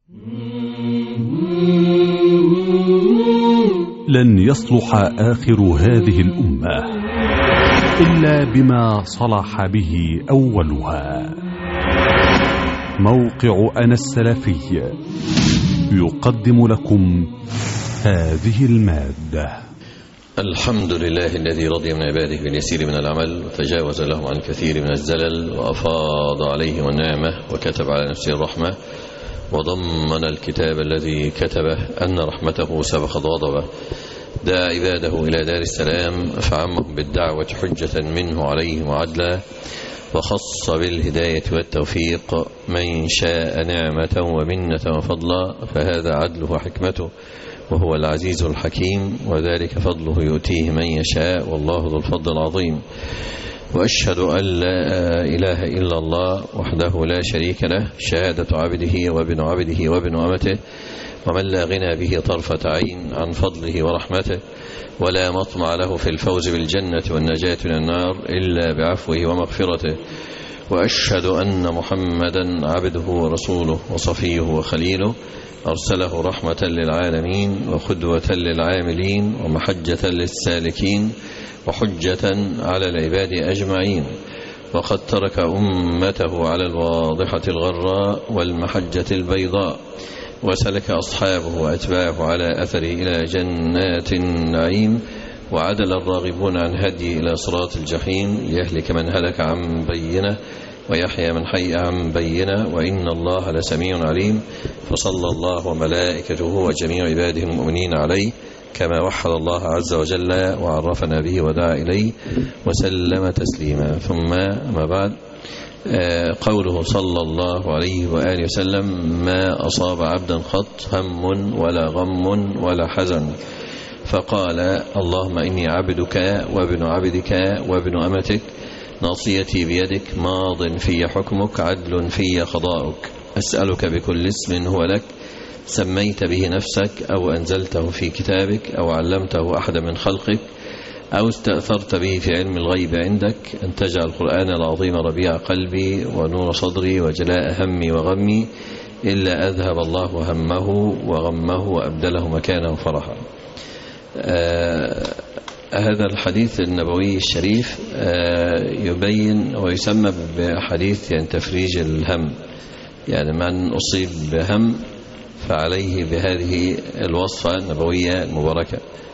لن يصلح آخر هذه الأمة إلا بما صلح به أولها. موقع أنا السلفي يقدم لكم هذه المادة. الحمد لله الذي رضي من عباده باليسير من العمل وتجاوز لهم عن الكثير من الزلل وأفاض عليهم النعمة وكتب على نفسه الرحمة وضمن الكتاب الذي كتبه أن رحمته سبقت غضبه. دعا عباده إلى دار السلام فعمهم بالدعوة حجة منه عليهم وعدلا، وخص بالهداية والتوفيق من شاء نعمة ومنة وفضلا، فهذا عدله وحكمته وهو العزيز الحكيم، وذلك فضله يؤتيه من يشاء والله ذو الفضل العظيم. وأشهد أن لا إله إلا الله وحده لا شريك له، شهادة عبده وابن عبده وابن أمته، ومن لا غنى به طرفة عين عن فضله ورحمته، ولا مطمع له في الفوز بالجنة والنجاة من النار إلا بعفوه ومغفرته. وأشهد أن محمدا عبده ورسوله وصفيه وخليله، أرسله رحمة للعالمين وقدوة للعاملين ومحجة للسالكين وحجة على العباد أجمعين، وقد ترك أمته على الواضحة الغراء والمحجة البيضاء، وسلك أصحابه وأتباعه على أثره إلى جنات النعيم، وعدل الراغبون عن هدي إلى صراط الجحيم، يهلك من هلك عن بينه ويحيى من حي عن بينه، وإن الله لسميع عليم. فصلى الله وملائكته وجميع عباده المؤمنين عليه كما وحد الله عز وجل وعرفنا به ودعا إليه وسلم تسليما. ثم ما بعد، قوله صلى الله عليه وآله وسلم: ما أصاب عبدا قط هم ولا غم ولا حزن، فقال: اللهم إني عبدك وابن عبدك وابن أمتك، ناصيتي بيدك، ماض في حكمك، عدل في قضاؤك، أسألك بكل اسم هو لك سميت به نفسك أو أنزلته في كتابك أو علمته أحد من خلقك أو استأثرت به في علم الغيب عندك، أن تجعل القرآن العظيم ربيع قلبي ونور صدري وجلاء همي وغمي، إلا أذهب الله همه وغمه وأبدله مكانه فرحا. هذا الحديث النبوي الشريف يبين ويسمى بحديث يعني تفريج الهم، يعني من أصيب بهم فعليه بهذه الوصفة النبوية المباركة.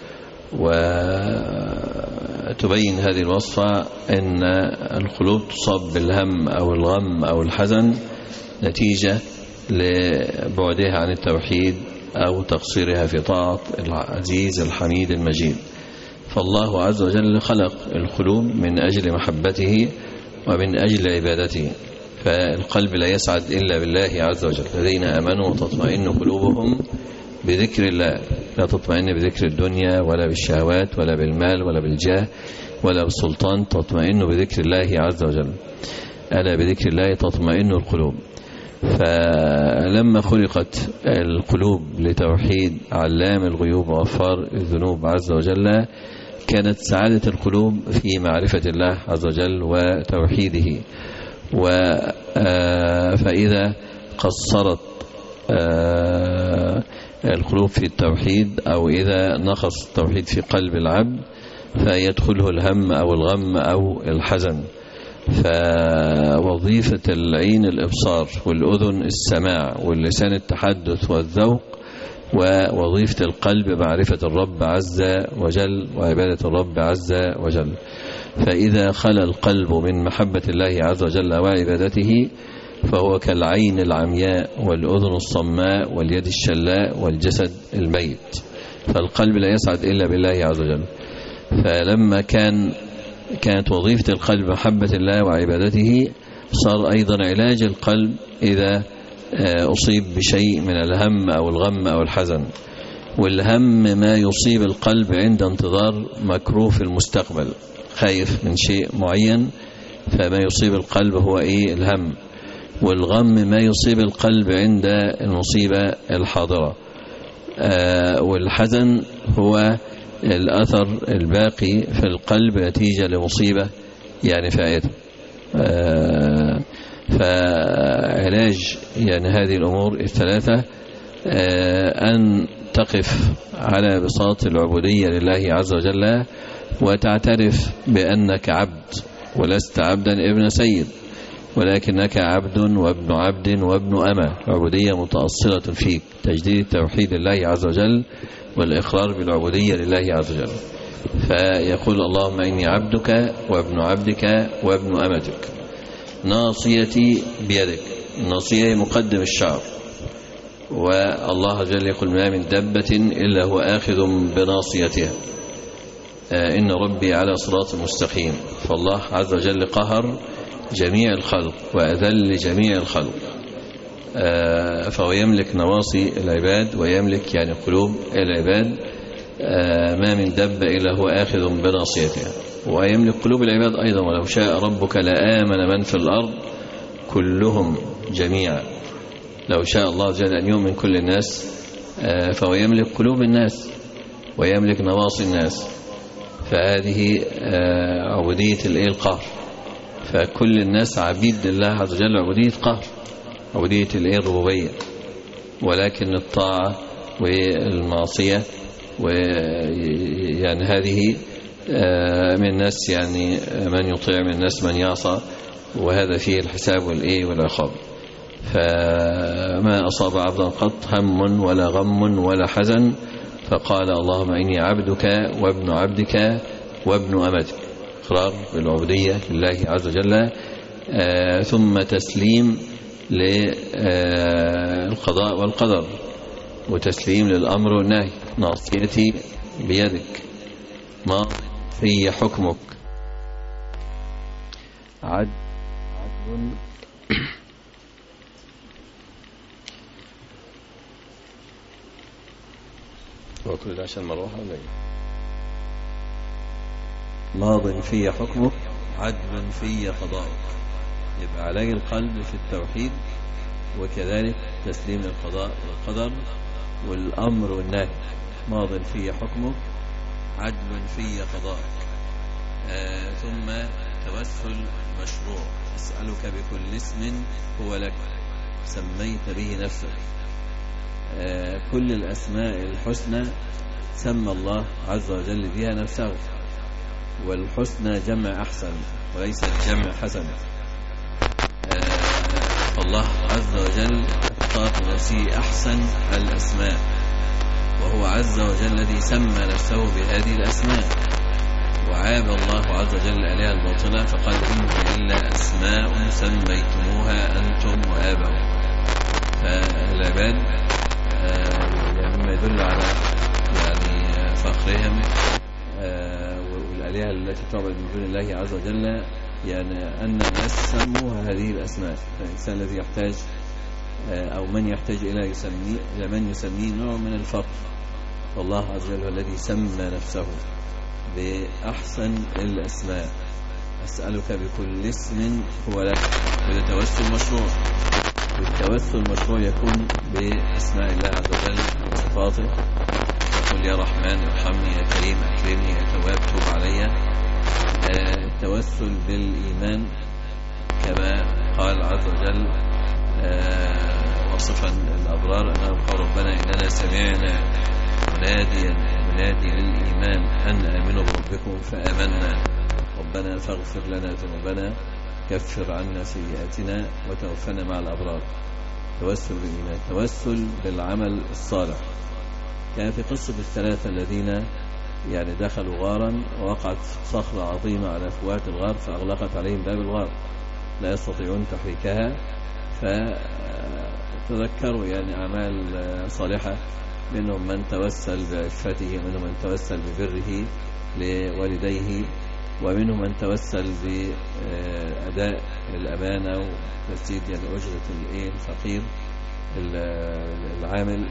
وتبين هذه الوصفة أن القلوب تصاب بالهم أو الغم أو الحزن نتيجة لبعدها عن التوحيد أو تقصيرها في طاعة العزيز الحميد المجيد. فالله عز وجل خلق القلوب من أجل محبته ومن أجل عبادته، فالقلب لا يسعد إلا بالله عز وجل. الذين آمنوا وتطمئن قلوبهم بذكر الله، لا تطمئن بذكر الدنيا ولا بالشهوات ولا بالمال ولا بالجاه ولا بالسلطان، تطمئن بذكر الله عز وجل. ألا بذكر الله تطمئن القلوب. فلما خلقت القلوب لتوحيد علام الغيوب وغفار الذنوب عز وجل، كانت سعادة القلوب في معرفة الله عز وجل وتوحيده. فإذا قصرت القلوب في التوحيد أو إذا نقص التوحيد في قلب العبد فيدخله الهم أو الغم أو الحزن. فوظيفة العين الإبصار والأذن السماع واللسان التحدث والذوق، ووظيفة القلب معرفة الرب عز وجل وعبادة الرب عز وجل. فإذا خلى القلب من محبة الله عز وجل وعبادته فهو كالعين العمياء والأذن الصماء واليد الشلاء والجسد الميت، فالقلب لا يسعد إلا بالله عز وجل. فلما كانت وظيفة القلب محبة الله وعبادته، صار أيضا علاج القلب إذا أصيب بشيء من الهم أو الغم أو الحزن. والهم ما يصيب القلب عند انتظار مكروه في المستقبل، خايف من شيء معين، فما يصيب القلب هو الهم. والغم ما يصيب القلب عند المصيبة الحاضرة. والحزن هو الأثر الباقي في القلب نتيجة لمصيبة يعني فائتة. فعلاج يعني هذه الأمور الثلاثة أن تقف على بساط العبودية لله عز وجل، وتعترف بأنك عبد ولست عبدا ابن سيد، ولكنك عبد وابن عبد وابن أمة. عبودية متأصلة فيك، تجديد توحيد الله عز وجل والإقرار بالعبودية لله عز وجل. فيقول اللهم إني عبدك وابن عبدك وابن أمتك، ناصيتي بيدك. الناصية مقدم الشعر، والله عز وجل يقول ما من دابة إلا هو آخذ بناصيتها، إن ربي على صراط مستقيم. فالله عز وجل قهر جميع الخلق وأذل جميع الخلق، فهو يملك نواصي العباد ويملك يعني قلوب العباد. ما من دابة إلا هو آخذ بناصيتها، ويملك قلوب العباد أيضا. ولو شاء ربك لآمن من في الأرض كلهم جميعا. لو شاء الله عز وجل أن يؤمن كل الناس، فهو يملك قلوب الناس ويملك نواصي الناس. فهذه عبودية القهر. فكل الناس عبيد لله عز وجل، عبودية قهر، عبودية الربوبية. ولكن الطاعة والمعصية ويعني هذه من الناس يعني من يطيع، من الناس من يعصى، وهذا فيه الحساب والعقاب. فما أصاب عبدا قط هم ولا غم ولا حزن، فقال اللهم إني عبدك وابن عبدك وابن أمتك. إقرار بالعبودية لله عز وجل، ثم تسليم للقضاء والقدر، وتسليم للأمر والنهي. ناصيتي بيدك، ما في حكمك، عدل وكل ده عشان مروحة ولا ماض في حكمك، عدل في قضاءك. يبقى علي القلب في التوحيد، وكذلك تسليم القضاء والقدر والأمر والنهي. ماض في حكمك، عدل في قضاءك. ثم توسل مشروع. أسألك بكل اسم هو لك سميت به نفسك. كل الأسماء الحسنى سمى الله عز وجل بها نفسه، والحسنى جمع أحسن وليس الجمع حسن. فالله عز وجل اختار لنفسه أحسن الأسماء، وهو عز وجل الذي سمى نفسه بهذه الأسماء. وعاب الله عز وجل الآلهة الباطلة فقال إن إلا أسماء سميتموها أنتم وآباؤكم. فالعباد مما يدل على يعني فخرهم والآلهة التي تعبد من دون الله عز وجل، يعني أن الناس سموها هذه الأسماء. فالإنسان الذي يحتاج أو من يحتاج إلى من يسميه نوع من الفقر، والله عز وجل الذي سمى نفسه بأحسن الأسماء. أسألك بكل اسم هو لك. وده توسل مشروع، والتوسل مشروع يكون بأسماء الله عز وجل وصفاته. يقول يا رحمن ارحمني، يا كريم أكرمني، يا تواب توب علي. التوسل بالإيمان كما قال عز وجل وصفا الأبرار أنهم قالوا ربنا إننا سمعنا منادي للإيمان أن آمنوا بربكم فآمنا ربنا فاغفر لنا ذنوبنا كفر عنا سيئاتنا وتوفنا مع الأبرار. توسل بالإيمان. توسل بالعمل الصالح. كان في قصة الثلاثة الذين يعني دخلوا غارا، ووقعت صخرة عظيمة على فوات الغار فأغلقت عليهم باب الغار، لا يستطيعون تحريكها. فتذكروا يعني أعمال صالحة، منهم من توسل بعفته، ومنهم من توسل ببره لوالديه، ومنهم من توسل بأداء الأمانة وتسديد يعني أجرة الفقير العامل،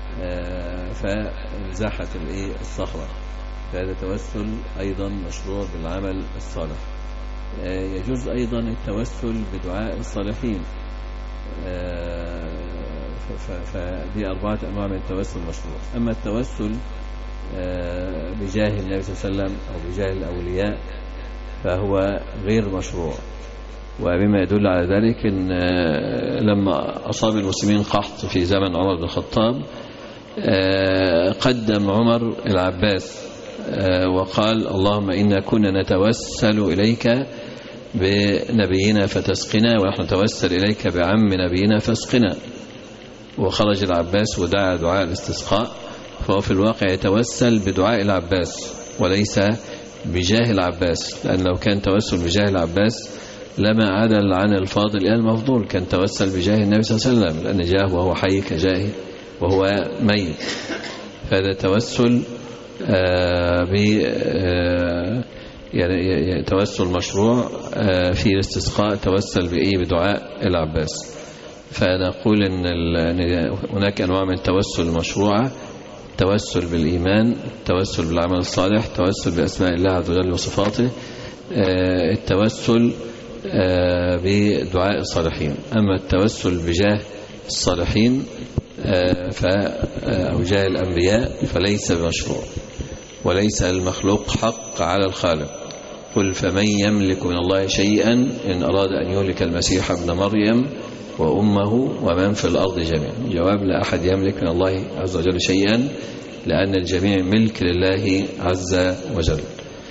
فانزاحت الصخرة. فهذا توسل أيضا مشروع بالعمل الصالح. يجوز أيضا التوسل بدعاء الصالحين. فدي 4 أنواع من التوسل مشروع. أما التوسل بجاه النبي صلى الله عليه وسلم أو بجاه الأولياء فهو غير مشروع. وبما يدل على ذلك أن لما أصاب المسلمين قحط في زمن عمر بن الخطاب قدم عمر العباس وقال اللهم إنا كنا نتوسل إليك بنبينا فتسقنا ونحن نتوسل إليك بعم نبينا فاسقنا. وخرج العباس ودعا دعاء الاستسقاء، فهو في الواقع يتوسل بدعاء العباس وليس بجاه العباس، لأن لو كان توسل بجاه العباس لما عدل عن الفاضل إلى المفضول، كان توسل بجاه النبي صلى الله عليه وسلم، لأن جاه وهو حي كجاهه وهو ميت. فهذا توسل يعني توسل مشروع في الاستسقاء، توسل بدعاء العباس. فنقول ان هناك انواع من التوسل المشروعه: التوسل بالايمان، التوسل بالعمل الصالح، التوسل باسماء الله عز وجل وصفاته، التوسل بدعاء الصالحين. اما التوسل بجاه الصالحين أو جاه الأنبياء فليس بمشروع، وليس المخلوق حق على الخالق. قل فمن يملك من الله شيئا إن أراد أن يهلك المسيح ابن مريم وأمه ومن في الأرض جميعا. جواب: لا أحد يملك من الله عز وجل شيئا، لأن الجميع ملك لله عز وجل.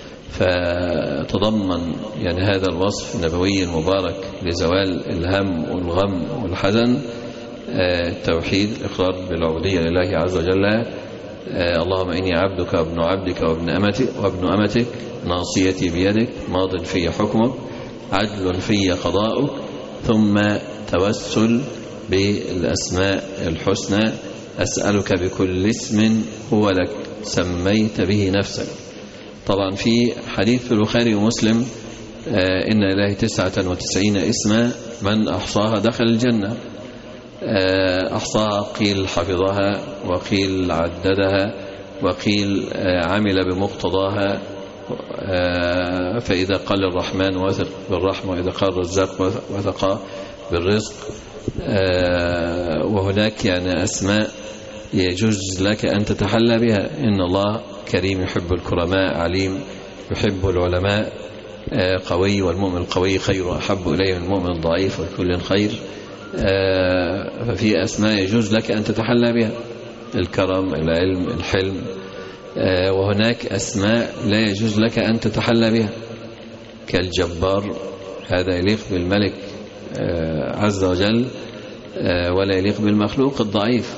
فتضمن يعني هذا الوصف النبوي المبارك لزوال الهم والغم والحزن التوحيد، الإقرار بالعبودية لله عز وجل. اللهم إني عبدك وابن عبدك وابن أمتك ناصيتي بيدك ماض في حكمك عدل في قضاؤك. ثم توسل بالأسماء الحسنى: أسألك بكل اسم هو لك سميت به نفسك. طبعا في حديث في البخاري ومسلم إن لله 99 اسما من أحصاها دخل الجنة. أحصاها قيل حفظها، وقيل عددها، وقيل عمل بمقتضاها. فإذا قال الرحمن وثق بالرحمة، وإذا قال الرزاق وثق بالرزق. وهناك يعني أسماء يجوز لك أن تتحلى بها: إن الله كريم يحب الكرماء، عليم يحب العلماء، قوي والمؤمن القوي خير أحب إليه من المؤمن الضعيف والكل خير. ففي أسماء يجوز لك أن تتحلى بها: الكرم، العلم، الحلم. وهناك أسماء لا يجوز لك أن تتحلى بها كالجبار، هذا يليق بالملك عز وجل ولا يليق بالمخلوق الضعيف.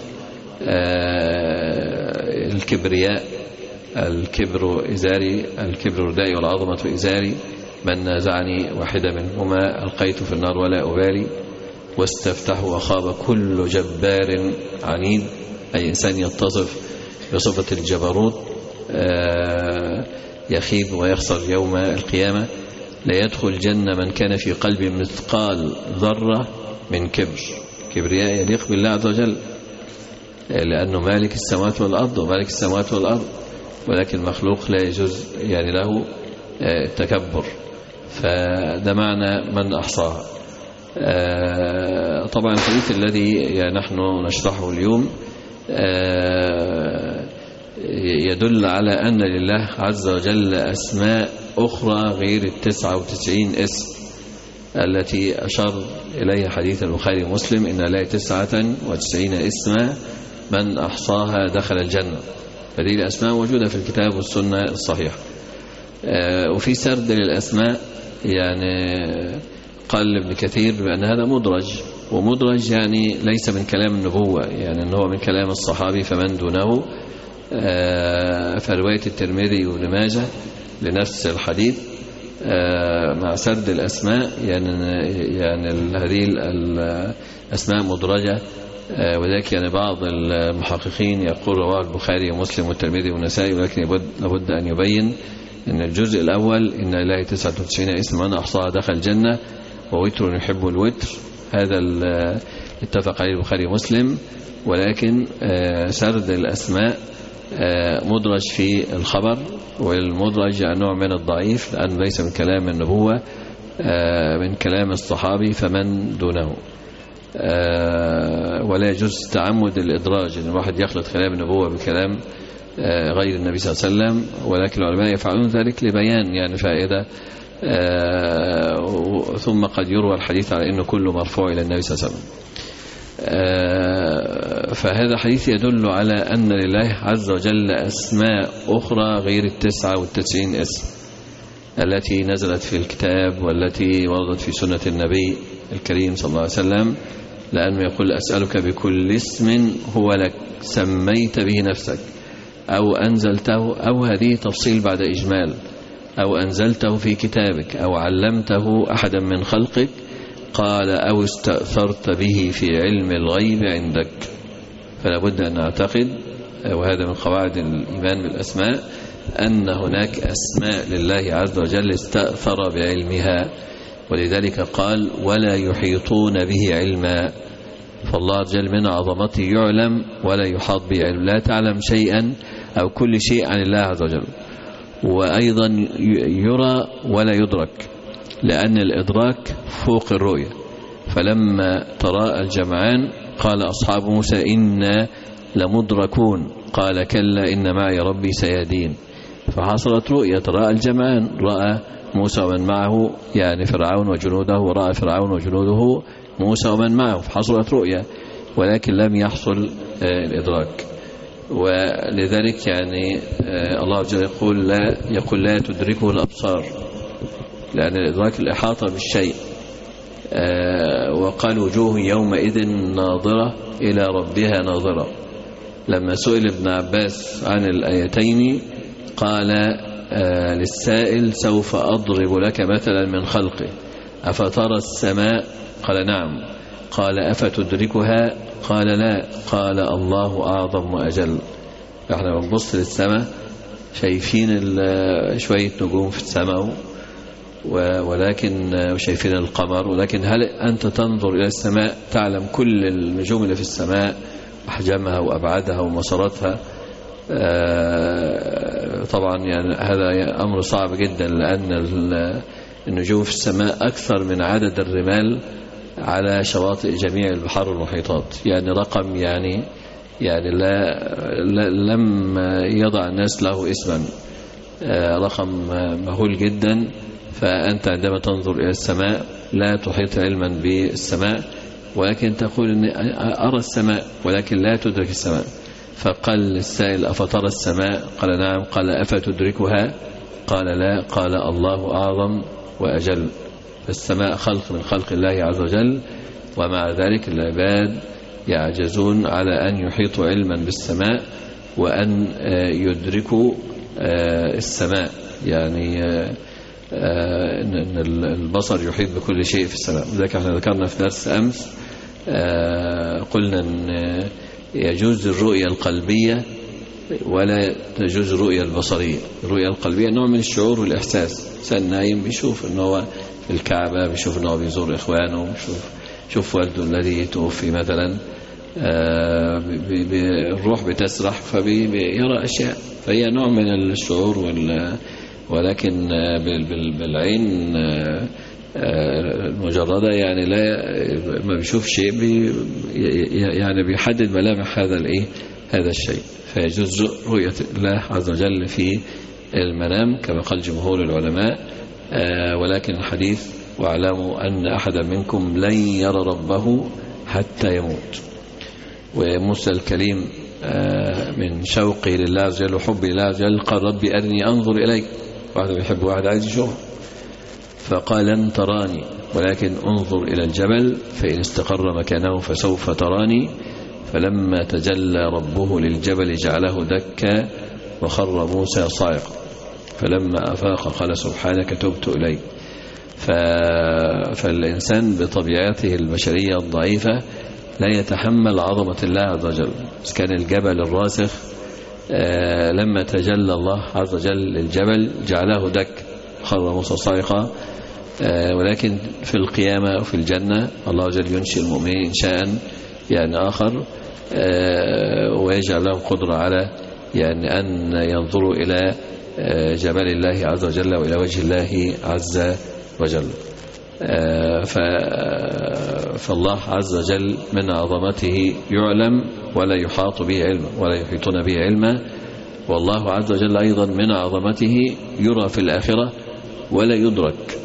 الكبرياء، الكبر إزاري، الكبر ردائي والعظمة إزاري، من نازعني واحدة منهما ألقيت في النار ولا أبالي. واستفتح وخاب كل جبار عنيد، أي إنسان يتصف بصفة الجبروت يخيب ويخسر يوم القيامة. لا يدخل الجنة من كان في قلبه مثقال ذرة من كبر. كبرياء يليق بالله عز وجل، لأنه مالك السماوات والأرض ومالك السماوات والأرض، ولكن المخلوق لا يجوز يعني له التكبر. فده معنى من أحصاها. طبعا الحديث الذي يعني نحن نشرحه اليوم يدل على أن لله عز وجل أسماء أخرى غير 99 اسم التي أشار إليها حديث البخاري ومسلم: إن لله 99 اسما من أحصاها دخل الجنة. فهذه الأسماء موجودة في الكتاب والسنة الصحيحة. وفي سرد للأسماء يعني قال ابن كثير بأن هذا مدرج، ومدرج يعني ليس من كلام النبوة، يعني أنه من كلام الصحابي فمن دونه. فرواية الترمذي وابن ماجه لنفس الحديث مع سرد الأسماء يعني هذه الأسماء مدرجة. وذلك يعني بعض المحققين يقول رواه البخاري ومسلم والترمذي والنسائي، ولكن لابد أن يبين أن الجزء الأول إن لله 99 اسم من أحصاها دخل الجنة ووتر يحب الوتر، هذا اتفق عليه البخاري ومسلم. ولكن سرد الأسماء مدرج في الخبر، والمدرج نوع من الضعيف لأنه ليس من كلام النبوة، من كلام الصحابي فمن دونه. ولا يجوز تعمد الإدراج أن الواحد يخلط كلام النبوة بكلام غير النبي صلى الله عليه وسلم، ولكن العلماء يفعلون ذلك لبيان يعني فائدة ثم قد يروى الحديث على أنه كله مرفوع إلى النبي صلى الله عليه وسلم. فهذا حديث يدل على أن لله عز وجل أسماء أخرى غير 99 اسم التي نزلت في الكتاب والتي وردت في سنة النبي الكريم صلى الله عليه وسلم، لأنه يقول أسألك بكل اسم هو لك سميت به نفسك أو أنزلته، أو هذه تفصيل بعد إجمال، أو أنزلته في كتابك أو علمته أحدا من خلقك، قال أو استأثرت به في علم الغيب عندك. فلا بد أن نعتقد، وهذا من قواعد الإيمان بالأسماء، أن هناك أسماء لله عز وجل استأثر بعلمها، ولذلك قال ولا يحيطون به علما. فالله عز وجل من عظمته يعلم ولا يحاط به علم، لا تعلم شيئا أو كل شيء عن الله عز وجل. وأيضا يرى ولا يدرك، لأن الإدراك فوق الرؤية. فلما تراءى الجمعان قال أصحاب موسى إنا لمدركون، قال كلا إن معي ربي سيهدين. فحصلت رؤية، تراءى الجمعان، رأى موسى ومن معه يعني فرعون وجنوده، ورأى فرعون وجنوده موسى ومن معه، فحصلت رؤية، ولكن لم يحصل الإدراك. ولذلك يعني الله عز وجل يقول لا تدركه الأبصار، لأن الإدراك الإحاطة بالشيء. وقال وجوه يومئذ ناظرة إلى ربها ناظرة. لما سئل ابن عباس عن الآيتين قال للسائل سوف أضرب لك مثلا من خلقه، أفترى السماء؟ قال نعم. قال أفتدركها؟ قال لا. قال الله أعظم وأجل. احنا بنبص للسماء شايفين شوية نجوم في السماء، ولكن شايفين القمر، ولكن هل أنت تنظر إلى السماء تعلم كل النجوم اللي في السماء، أحجامها وأبعادها ومساراتها؟ طبعا يعني هذا أمر صعب جدا، لأن النجوم في السماء أكثر من عدد الرمال على شواطئ جميع البحار والمحيطات. يعني رقم يعني لم يضع الناس له اسما، رقم مهول جدا. فأنت عندما تنظر إلى السماء لا تحيط علما بالسماء، ولكن تقول إني أرى السماء ولكن لا تدرك السماء. فقال السائل أفترى السماء؟ قال نعم. قال أفتدركها؟ قال لا. قال الله أعظم وأجل. فالسماء خلق من خلق الله عز وجل، ومع ذلك العباد يعجزون على أن يحيطوا علما بالسماء وأن يدركوا السماء. يعني أن البصر يحيط بكل شيء في السماء. لذلك احنا ذكرنا في درس أمس قلنا أن يجوز الرؤية القلبية ولا تجوز الرؤية البصرية. الرؤية القلبية نوع من الشعور والإحساس. إنسان نايم بيشوف أنه هو في الكعبة، بيشوف أنه بيزور إخوانه، بيشوف والده الذي توفي مثلا، الروح بتسرح فبيرى أشياء، فهي نوع من الشعور ولكن بالعين المجردة يعني ما بيشوف شيء يعني بيحدد ملامح هذا الشيء. فيجوز رؤية الله عز وجل في المنام كما قال جمهور العلماء، ولكن الحديث واعلموا أن أحدا منكم لن يرى ربه حتى يموت. وموسى الكليم من شوقي لله عز وجل وحبي لله عز وجل قال ربي أرني أنظر إليك. واحد بيحب واحد عايز يشوف، فقال لن تراني ولكن انظر إلى الجبل فإن استقر مكانه فسوف تراني. فلما تجلى ربه للجبل جعله دكا وخر موسى صاعقا، فلما أفاق قال سبحانك تبت إليك. فالإنسان بطبيعته البشرية الضعيفة لا يتحمل عظمة الله عز وجل. كان الجبل الراسخ لما تجلى الله عز وجل للجبل جعله دك، خر موسى صاعقا. ولكن في القيامة وفي الجنة الله عز وجل ينشئ المؤمنين إنشاء يعني آخر، ويجعل لهم قدرة على يعني أن ينظروا إلى جمال الله عز وجل وإلى وجه الله عز وجل. فالله عز وجل من عظمته يعلم ولا يحاط به علما ولا يحيطون به علما. والله عز وجل أيضا من عظمته يرى في الآخرة ولا يدرك.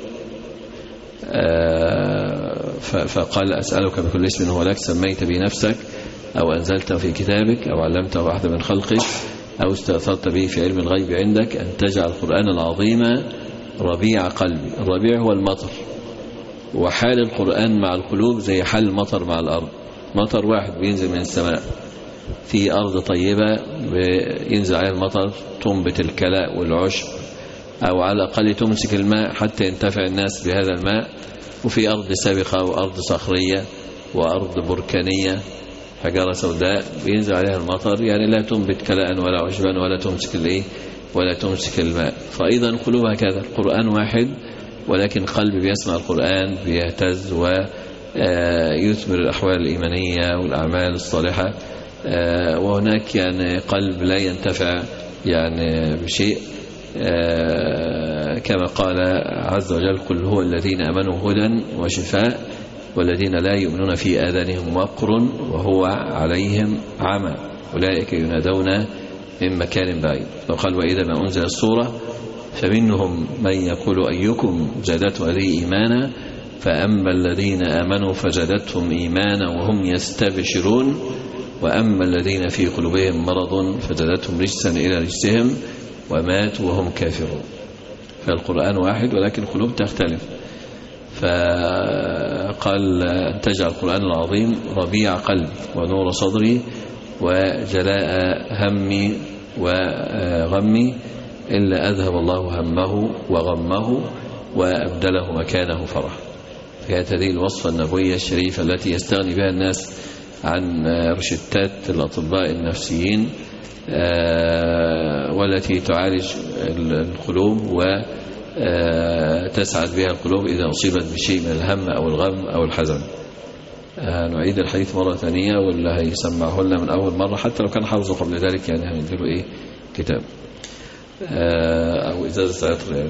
فقال أسألك بكل اسم هو لك سميت به نفسك أو أنزلته في كتابك أو علمته أحد من خلقك أو استأثرت به في علم الغيب عندك أن تجعل القرآن العظيم ربيع قلبي. الربيع هو المطر، وحال القرآن مع القلوب زي حال المطر مع الأرض. مطر واحد بينزل من السماء في أرض طيبة بينزل عليها المطر تنبت الكلاء والعشب، أو على الأقل تمسك الماء حتى ينتفع الناس بهذا الماء. وفي أرض سابقة وأرض صخرية وأرض بركانية حجارة سوداء بينزل عليها المطر، يعني لا تنبت كلاء ولا عشبا ولا تمسك ولا تمسك الماء. فأيضا القلوب هكذا، القرآن واحد ولكن قلب بيسمع القرآن بيهتز ويثمر الأحوال الإيمانية والأعمال الصالحة، وهناك يعني قلب لا ينتفع يعني بشيء، كما قال عز وجل قل هو الذين آمنوا هدى وشفاء والذين لا يؤمنون في آذانهم وقر وهو عليهم عمى أولئك ينادون من مكان بعيد. وقال وإذا ما أنزل السورة فمنهم من يقول أيكم زادته هذه إيمانا فأما الذين آمنوا فزادتهم إيمانا وهم يستبشرون وأما الذين في قلوبهم مرض فزادتهم رجسا إلى رجسهم وماتوا وهم كافرون. فالقرآن واحد ولكن القلوب تختلف. فقال تجعل القرآن العظيم ربيع قلبي ونور صدري وجلاء همي وغمي إلا أذهب الله همه وغمه وأبدله مكانه فرح. كانت هذه الوصفة النبوية الشريفة التي يستغني بها الناس عن روشتات الأطباء النفسيين والتي تعالج القلوب وتسعد بها القلوب إذا أصيبت بشيء من الهم أو الغم أو الحزن. نعيد الحديث مرة ثانية واللي هيسمعه لنا من أول مرة حتى لو كان حافظه قبل ذلك يعني هنديله كتاب أو إزازة عطر.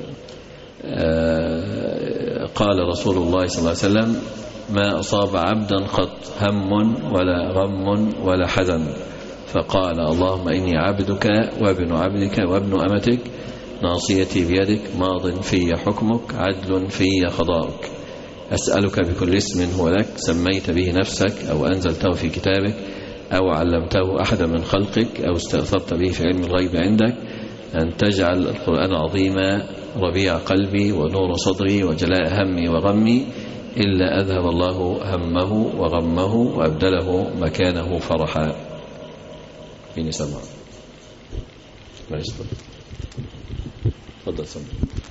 قال رسول الله صلى الله عليه وسلم ما أصاب عبدا قط هم ولا غم ولا حزن فقال اللهم إني عبدك وابن عبدك وابن أمتك ناصيتي بيدك ماض في حكمك عدل في قضاؤك أسألك بكل اسم هو لك سميت به نفسك أو أنزلته في كتابك أو علمته أحدا من خلقك أو استأثرت به في علم الغيب عندك أن تجعل القرآن العظيم ربيع قلبي ونور صدري وجلاء همي وغمي إلا أذهب الله همه وغمه وأبدله مكانه فرحا. فيني سمع ما يسمع تفضل سمع.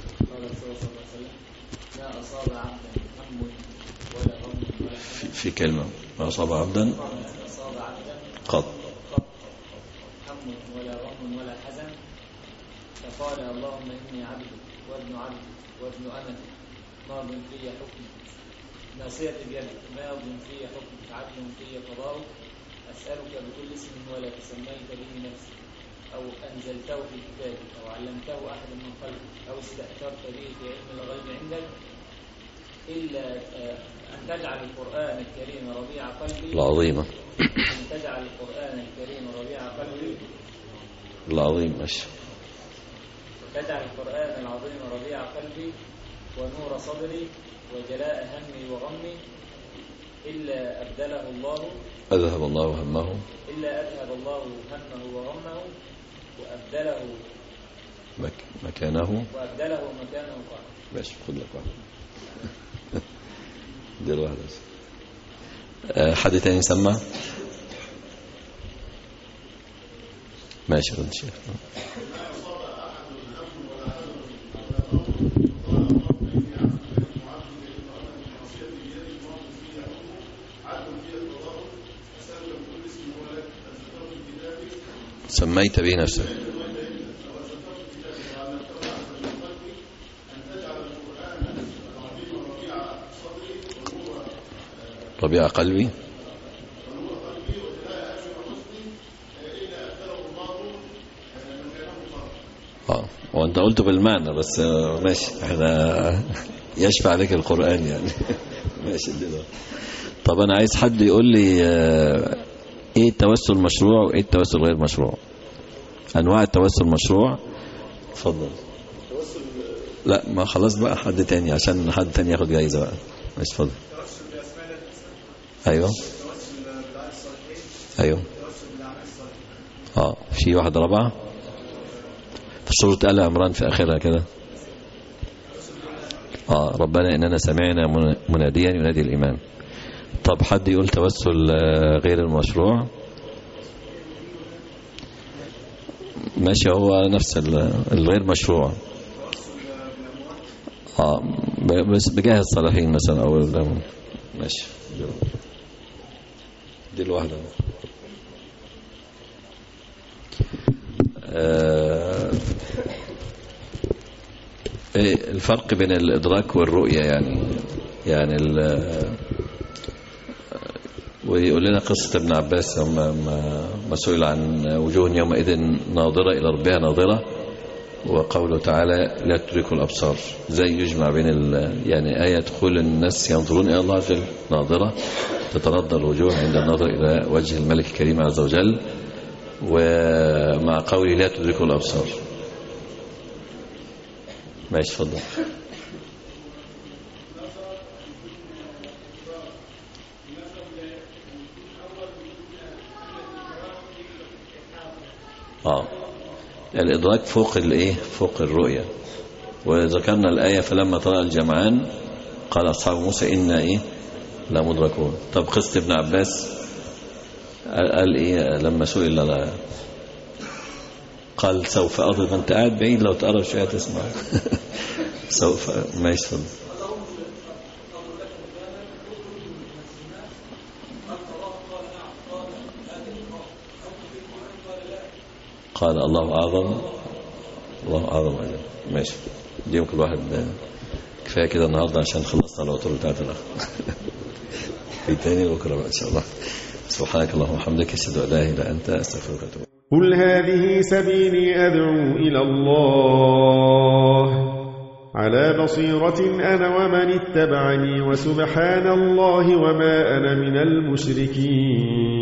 في كلمة ما أصاب عبدا قط هم ولا غم ولا حزن فقال اللهم إني عبدك وابن عبدك وابن أمتك ماض في حكمك ناصيتي بيدك ماض في حكمك عدل في قضاؤك أسألك بكل اسم ولا سميت به نفسك أو أنزلته في كتابك أو علمته أحد من خلقك أو استأثرت به في علم الغيب عندك إلا أن تجعل القرآن الكريم ربيع قلبي العظيمة أن تجعل القرآن الكريم ربيع قلبي العظيم ماشي تجعل القرآن العظيم ربيع قلبي ونور صدري وجلاء همي وغمي إلا أبدله الله أذهب الله همه إلا أذهب الله همه وغمه وأبدله مكانه قال ماشي خد لك واحد دير واحد بس. حد تاني يسمع ماشي خد الشيخ. سميت به نفسك ربيع قلبي وانت قلت بالمعنى بس ماشي احنا يشفع عليك القرآن يعني ماشي دلوقتي. طب انا عايز حد يقول لي ايه التوسل مشروع وايه التوسل غير مشروع، انواع التوسل مشروع. اتفضل. لا ما خلاص بقى حد تاني عشان حد تاني ياخد جايزة بقى. ماشي اتفضل. ايوه ايوه في واحدة رابعة في سورة آل عمران في آخرها كده. ربنا إننا سمعنا مناديا ينادي الإيمان. طب حد يقول توسل غير المشروع؟ ماشي، هو نفس الغير مشروع. بس بجاه الصالحين مثلا أو ماشي. دي الواحدة. الفرق بين الإدراك والرؤية يعني ويقول لنا قصة ابن عباس ما سئل عن وجوه يومئذ ناظرة إلى ربها ناظرة، وقوله تعالى لا تدركوا الأبصار، زي يجمع بين يعني آية تقول الناس ينظرون إلى الله عز وجل ناظرة تتردى الوجوه عند النظر إلى وجه الملك الكريم عز وجل، ومع قوله لا تدركوا الأبصار. ماشي اتفضل. الإدراك فوق فوق الرؤية. وذكرنا الآية فلما طلع الجمعان قال أصحاب موسى إنا لا مدركون. طب قصة ابن عباس قال لما سئل قال سوف أضرب. أنت قاعد بعيد لو تقرب شوية تسمع. سوف. ما يسفل. قال الله أعظم الله أعظم أجل. ماشي، دي كل واحد كفاية كده النهاردة عشان خلصنا الوتر بتاعت الأخ. في تاني بكرة بقى إن شاء الله. سبحانك اللهم وبحمدك أشهد أن لا إله إلا أنت أستغفرك وأتوب إليك. قل هذه سبيلي أدعو إلى الله على بصيرة أنا ومن اتبعني وسبحان الله وما أنا من المشركين.